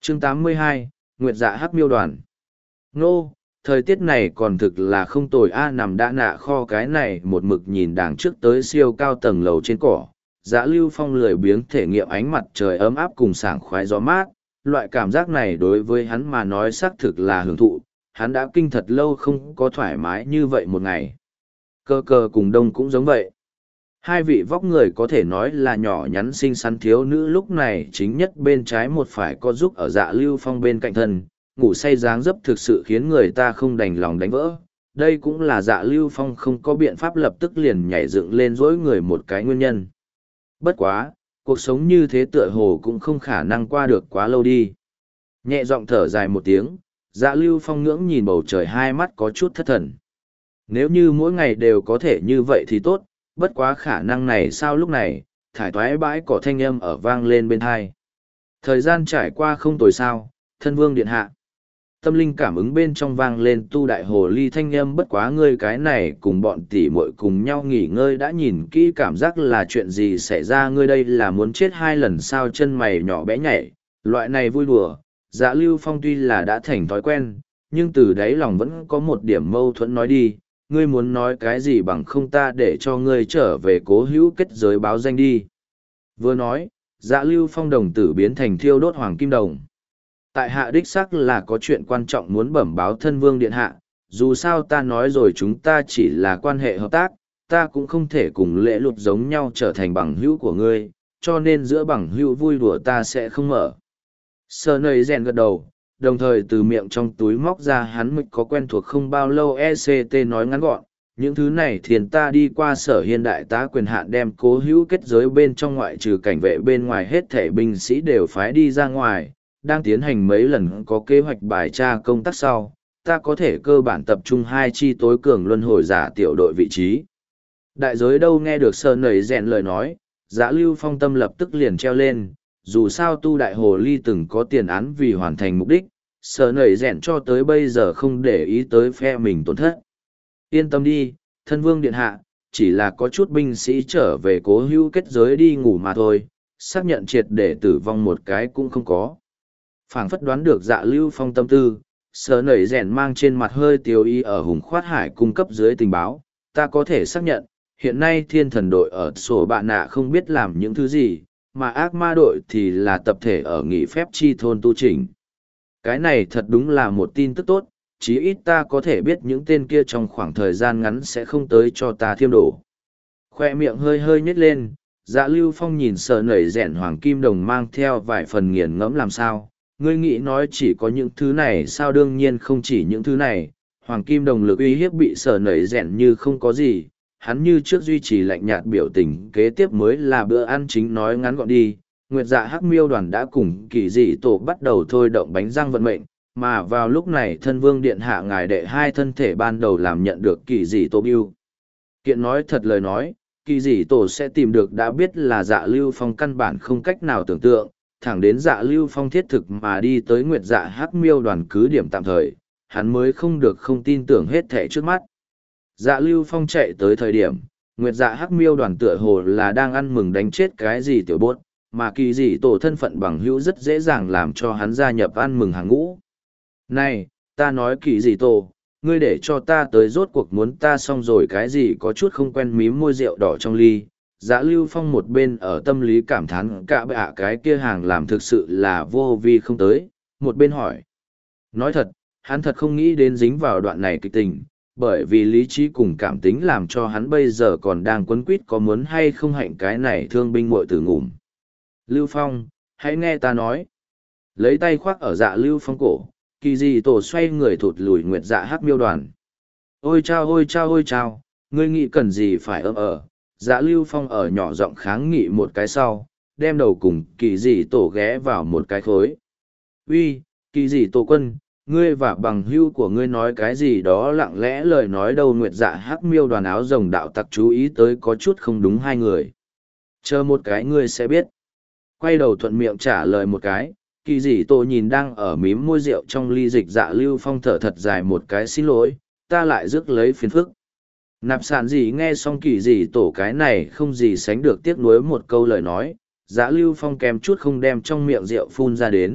Chương 82, Nguyệt Dạ Hắc Miêu Đoàn. Nô, thời tiết này còn thực là không tồi a. Nằm đã nạ kho cái này một mực nhìn đằng trước tới siêu cao tầng lầu trên cỏ. Dạ Lưu Phong lười biếng thể nghiệm ánh mặt trời ấm áp cùng sảng khoái gió mát. Loại cảm giác này đối với hắn mà nói xác thực là hưởng thụ, hắn đã kinh thật lâu không có thoải mái như vậy một ngày. Cơ cơ cùng đông cũng giống vậy. Hai vị vóc người có thể nói là nhỏ nhắn xinh xắn thiếu nữ lúc này chính nhất bên trái một phải có giúp ở Dạ Lưu Phong bên cạnh thân, ngủ say dáng dấp thực sự khiến người ta không đành lòng đánh vỡ. Đây cũng là Dạ Lưu Phong không có biện pháp lập tức liền nhảy dựng lên dỗi người một cái nguyên nhân. Bất quá, cuộc sống như thế tựa hồ cũng không khả năng qua được quá lâu đi. Nhẹ giọng thở dài một tiếng, Dạ Lưu Phong ngưỡng nhìn bầu trời, hai mắt có chút thất thần. Nếu như mỗi ngày đều có thể như vậy thì tốt, bất quá khả năng này sao lúc này, thải thoái bãi cỏ thanh âm ở vang lên bên hai. Thời gian trải qua không tồi sao, thân vương điện hạ. Tâm linh cảm ứng bên trong vang lên tu đại hồ ly thanh âm, bất quá ngươi cái này cùng bọn tỷ muội cùng nhau nghỉ ngơi đã nhìn kỹ cảm giác là chuyện gì xảy ra, ngươi đây là muốn chết hai lần sao, chân mày nhỏ bé nhảy, loại này vui đùa. Dạ Lưu Phong tuy là đã thành thói quen, nhưng từ đáy lòng vẫn có một điểm mâu thuẫn nói đi, ngươi muốn nói cái gì bằng không ta để cho ngươi trở về cố hữu kết giới báo danh đi. Vừa nói, Dạ Lưu Phong đồng tử biến thành thiêu đốt hoàng kim đồng. Tại hạ đích xác là có chuyện quan trọng muốn bẩm báo thân vương điện hạ, dù sao ta nói rồi chúng ta chỉ là quan hệ hợp tác, ta cũng không thể cùng lễ luật giống nhau trở thành bằng hữu của ngươi, cho nên giữa bằng hữu vui đùa ta sẽ không mở. Sờ nầy rèn gật đầu, đồng thời từ miệng trong túi móc ra hắn mịch có quen thuộc không bao lâu ECT nói ngắn gọn, những thứ này thiền ta đi qua sở hiên đại tá quyền hạn đem cố hữu kết giới bên trong ngoại trừ cảnh vệ bên ngoài hết thể binh sĩ đều phái đi ra ngoài, đang tiến hành mấy lần có kế hoạch bài tra công tác sau, ta có thể cơ bản tập trung hai chi tối cường luân hồi giả tiểu đội vị trí. Đại giới đâu nghe được sờ nầy rèn lời nói, Dạ Lưu Phong tâm lập tức liền treo lên. Dù sao tu đại hồ ly từng có tiền án vì hoàn thành mục đích, sở nảy rèn cho tới bây giờ không để ý tới phe mình tổn thất. Yên tâm đi, thân vương điện hạ, chỉ là có chút binh sĩ trở về cố hữu kết giới đi ngủ mà thôi, xác nhận triệt để tử vong một cái cũng không có. Phảng phất đoán được Dạ Lưu Phong tâm tư, sở nảy rèn mang trên mặt hơi tiêu ý ở Hùng Khoát Hải cung cấp dưới tình báo, ta có thể xác nhận, hiện nay thiên thần đội ở sổ bạn nạ không biết làm những thứ gì, mà ác ma đội thì là tập thể ở nghỉ phép chi thôn tu chỉnh. Cái này thật đúng là một tin tức tốt, chí ít ta có thể biết những tên kia trong khoảng thời gian ngắn sẽ không tới cho ta thiêm đổ. Khoe miệng hơi hơi nhếch lên, Dạ Lưu Phong nhìn sờ nảy rèn hoàng kim đồng mang theo vài phần nghiền ngẫm làm sao, ngươi nghĩ nói chỉ có những thứ này sao, đương nhiên không chỉ những thứ này, hoàng kim đồng lực uy hiếp bị sờ nảy rèn như không có gì. Hắn như trước duy trì lạnh nhạt biểu tình, kế tiếp mới là bữa ăn chính nói ngắn gọn đi. Nguyệt Dạ Hắc Miêu đoàn đã cùng Kỳ Dị Tổ bắt đầu thôi động bánh răng vận mệnh, mà vào lúc này thân vương điện hạ ngài đệ hai thân thể ban đầu làm nhận được Kỳ Dị Tổ biêu. Kiện nói thật lời nói, Kỳ Dị Tổ sẽ tìm được đã biết là Dạ Lưu Phong căn bản không cách nào tưởng tượng, thẳng đến Dạ Lưu Phong thiết thực mà đi tới Nguyệt Dạ Hắc Miêu đoàn cứ điểm tạm thời, hắn mới không được không tin tưởng hết thảy trước mắt. Dạ Lưu Phong chạy tới thời điểm, Nguyệt Dạ Hắc Miêu đoàn tựa hồ là đang ăn mừng đánh chết cái gì tiểu bốt, mà Kỳ Dị Tổ thân phận bằng hữu rất dễ dàng làm cho hắn gia nhập ăn mừng hàng ngũ. Này, ta nói Kỳ Dị Tổ, ngươi để cho ta tới rốt cuộc muốn ta xong rồi cái gì, có chút không quen mím môi rượu đỏ trong ly. Dạ Lưu Phong một bên ở tâm lý cảm thán cả bạ cái kia hàng làm thực sự là vô vi không tới, một bên hỏi. Nói thật, hắn thật không nghĩ đến dính vào đoạn này kịch tình, bởi vì lý trí cùng cảm tính làm cho hắn bây giờ còn đang quấn quýt có muốn hay không hạnh cái này thương binh muội tử ngủm. Lưu Phong, hãy nghe ta nói. Lấy tay khoác ở Dạ Lưu Phong cổ, Kỳ Dị Tổ xoay người thụt lùi Nguyệt Dạ Hắc Miêu đoàn. Ôi chao ôi chao ôi chao, ngươi nghĩ cần gì phải ở. Dạ Lưu Phong ở nhỏ giọng kháng nghị một cái sau, đem đầu cùng Kỳ Dị Tổ ghé vào một cái khối. Uy, Kỳ Dị Tổ quân, ngươi và bằng hữu của ngươi nói cái gì đó lặng lẽ lời nói đâu. Nguyệt Dạ Hắc Miêu đoàn áo rồng đạo tặc chú ý tới có chút không đúng hai người. Chờ một cái ngươi sẽ biết. Quay đầu thuận miệng trả lời một cái, Kỳ Dị Tổ nhìn đang ở mím môi rượu trong ly dịch Dạ Lưu Phong thở thật dài một cái, xin lỗi, ta lại rước lấy phiền phức. Nạp sản gì nghe xong Kỳ Dị Tổ cái này không gì sánh được tiếc nuối một câu lời nói, Dạ Lưu Phong kèm chút không đem trong miệng rượu phun ra đến,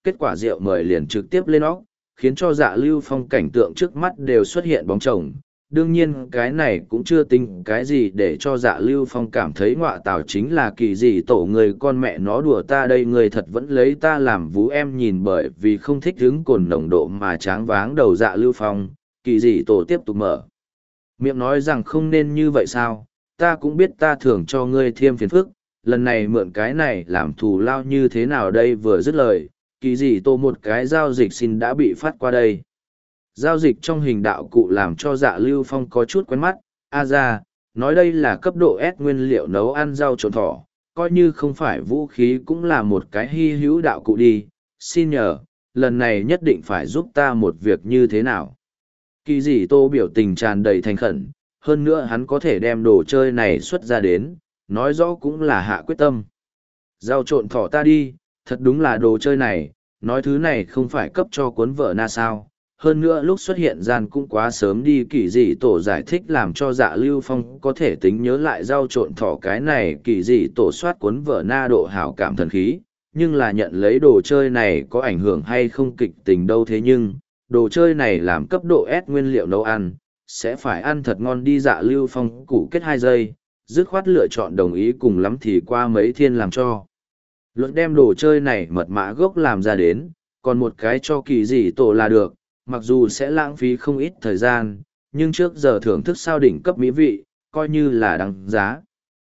kết quả rượu mời liền trực tiếp lên óc, khiến cho Dạ Lưu Phong cảnh tượng trước mắt đều xuất hiện bóng chồng. Đương nhiên cái này cũng chưa tính cái gì để cho Dạ Lưu Phong cảm thấy ngọa tào, chính là kỳ gì tổ người con mẹ nó đùa ta đây, người thật vẫn lấy ta làm vú em nhìn. Bởi vì không thích hứng cồn nồng độ mà tráng váng đầu Dạ Lưu Phong, kỳ gì tổ tiếp tục mở miệng nói rằng không nên như vậy sao, ta cũng biết ta thường cho ngươi thêm phiền phức, lần này mượn cái này làm thù lao như thế nào đây. Vừa dứt lời, kỳ dị tổ một cái giao dịch xin đã bị phát qua đây. Giao dịch trong hình đạo cụ làm cho Dạ Lưu Phong có chút quen mắt. Ra, nói đây là cấp độ S nguyên liệu nấu ăn rau trộn thỏ, coi như không phải vũ khí cũng là một cái hy hữu đạo cụ đi. Xin nhờ, lần này nhất định phải giúp ta một việc như thế nào. Kỳ dị tô biểu tình tràn đầy thành khẩn, hơn nữa hắn có thể đem đồ chơi này xuất ra đến, nói rõ cũng là hạ quyết tâm. Rau trộn thỏ ta đi, thật đúng là đồ chơi này, nói thứ này không phải cấp cho cuốn vợ na sao. Hơn nữa lúc xuất hiện gian cũng quá sớm đi, kỳ dị tổ giải thích làm cho Dạ Lưu Phong có thể tính nhớ lại rau trộn thỏ cái này. Kỳ dị tổ soát cuốn vợ na độ hảo cảm thần khí, nhưng là nhận lấy đồ chơi này có ảnh hưởng hay không kịch tình đâu. Thế nhưng, đồ chơi này làm cấp độ S nguyên liệu nấu ăn, sẽ phải ăn thật ngon đi. Dạ Lưu Phong củ kết 2 giây, dứt khoát lựa chọn đồng ý, cùng lắm thì qua mấy thiên làm cho. Luận đem đồ chơi này mật mã gốc làm ra đến, còn một cái cho kỳ dị tổ là được, mặc dù sẽ lãng phí không ít thời gian, nhưng trước giờ thưởng thức sao đỉnh cấp mỹ vị, coi như là đáng giá.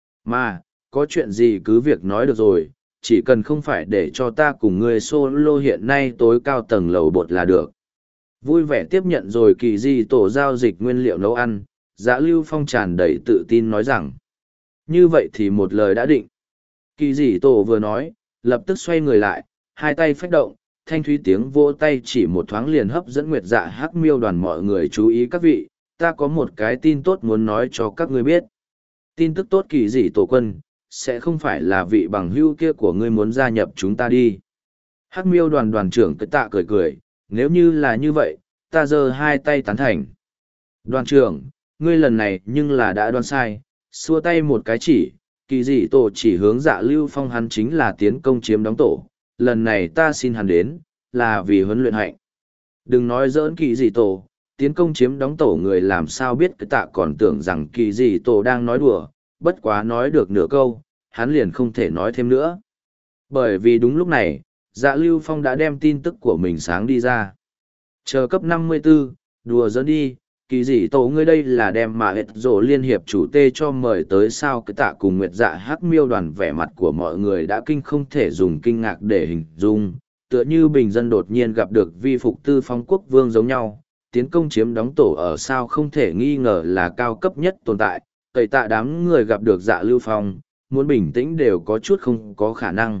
Mà, có chuyện gì cứ việc nói được rồi, chỉ cần không phải để cho ta cùng người solo hiện nay tối cao tầng lầu bột là được. Vui vẻ tiếp nhận rồi kỳ dị tổ giao dịch nguyên liệu nấu ăn, Dạ Lưu Phong tràn đầy tự tin nói rằng, như vậy thì một lời đã định. Kỳ dị tổ vừa nói, lập tức xoay người lại, hai tay phách động, thanh thúy tiếng vỗ tay chỉ một thoáng liền hấp dẫn Nguyệt Dạ Hắc Miêu đoàn mọi người chú ý. Các vị, ta có một cái tin tốt muốn nói cho các ngươi biết. Tin tức tốt kỳ dị tổ quân, sẽ không phải là vị bằng hữu kia của ngươi muốn gia nhập chúng ta đi. Hắc Miêu đoàn đoàn trưởng cái tạ cười cười, nếu như là như vậy, ta giơ hai tay tán thành. Đoàn trưởng, ngươi lần này nhưng là đã đoán sai, xua tay một cái chỉ, kỳ dị tổ chỉ hướng Dạ Lưu Phong, hắn chính là tiến công chiếm đóng tổ, lần này ta xin hắn đến, là vì huấn luyện hạnh. Đừng nói giỡn kỳ dị tổ, tiến công chiếm đóng tổ người làm sao biết cái tạ còn tưởng rằng kỳ dị tổ đang nói đùa, bất quá nói được nửa câu, hắn liền không thể nói thêm nữa. Bởi vì đúng lúc này, Dạ Lưu Phong đã đem tin tức của mình sáng đi ra. Chờ cấp 54, đùa giỡn đi, kỳ dị tổ ngươi đây là đem mà hết rổ liên hiệp chủ tê cho mời tới sao. Cái tạ cùng Nguyệt Dạ Hắc Miêu đoàn, vẻ mặt của mọi người đã kinh không thể dùng kinh ngạc để hình dung, tựa như bình dân đột nhiên gặp được vi phục tư phong quốc vương giống nhau. Tiến công chiếm đóng tổ ở sao không thể nghi ngờ là cao cấp nhất tồn tại, tẩy tạ đám người gặp được Dạ Lưu Phong, muốn bình tĩnh đều có chút không có khả năng.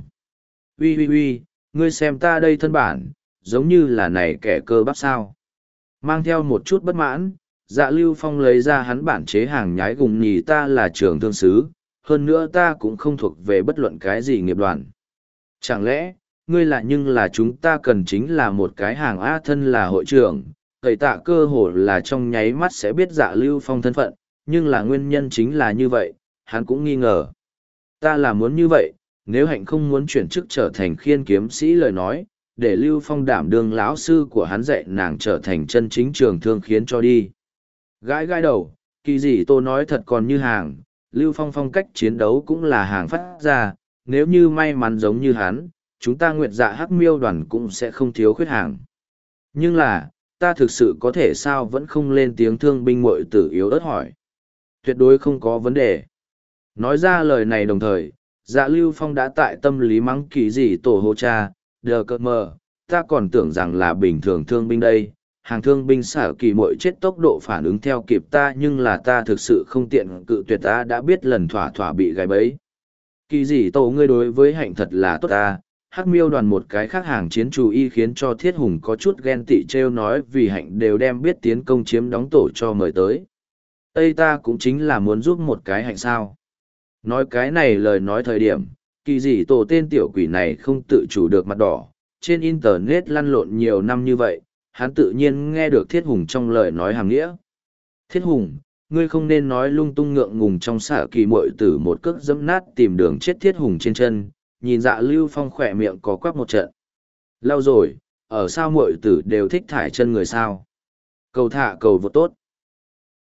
Uy, ngươi xem ta đây thân bản, giống như là này kẻ cơ bắp sao. Mang theo một chút bất mãn, Dạ Lưu Phong lấy ra hắn bản chế hàng nhái gùng nhì, ta là trưởng thương sứ, hơn nữa ta cũng không thuộc về bất luận cái gì nghiệp đoàn. Chẳng lẽ, ngươi là, nhưng là chúng ta cần chính là một cái hàng A. Thân là hội trưởng, cậy tạ cơ hồ là trong nháy mắt sẽ biết Dạ Lưu Phong thân phận, nhưng là nguyên nhân chính là như vậy, hắn cũng nghi ngờ. Ta là muốn như vậy, nếu hạnh không muốn chuyển chức trở thành khiên kiếm sĩ lời nói, để Lưu Phong đảm đương lão sư của hắn dạy nàng trở thành chân chính trường thương khiến cho đi. Gãi đầu, kỳ dị tô nói thật còn như hàng, Lưu Phong phong cách chiến đấu cũng là hàng phát ra, nếu như may mắn giống như hắn, chúng ta Nguyệt Dạ Hắc Miêu đoàn cũng sẽ không thiếu khuyết hàng. Nhưng là, ta thực sự có thể sao vẫn không lên tiếng thương binh muội tử yếu ớt hỏi. Tuyệt đối không có vấn đề. Nói ra lời này đồng thời, Dạ Lưu Phong đã tại tâm lý mắng kỳ dị tổ hô cha, đờ cơ mờ, ta còn tưởng rằng là bình thường thương binh đây, hàng thương binh xả kỳ muội chết tốc độ phản ứng theo kịp ta, nhưng là ta thực sự không tiện cự tuyệt, ta đã biết lần thỏa thỏa bị gài bẫy. Kỳ dị tổ ngươi đối với hạnh thật là tốt ta. Hắc Miêu đoàn một cái khác hàng chiến chú y khiến cho Thiết Hùng có chút ghen tị, trêu nói vì hạnh đều đem biết tiến công chiếm đóng tổ cho mời tới. Tây ta cũng chính là muốn giúp một cái hạnh sao. Nói cái này lời nói thời điểm, kỳ dị tổ tên tiểu quỷ này không tự chủ được mặt đỏ, trên internet lăn lộn nhiều năm như vậy, hắn tự nhiên nghe được Thiết Hùng trong lời nói hàng nghĩa. Thiết Hùng, ngươi không nên nói lung tung, ngượng ngùng trong xả kỳ muội tử một cước dẫm nát tìm đường chết Thiết Hùng trên chân, nhìn Dạ Lưu Phong khỏe miệng có quắc một trận. Lâu rồi, ở sao muội tử đều thích thải chân người sao. Cầu thả cầu vô tốt.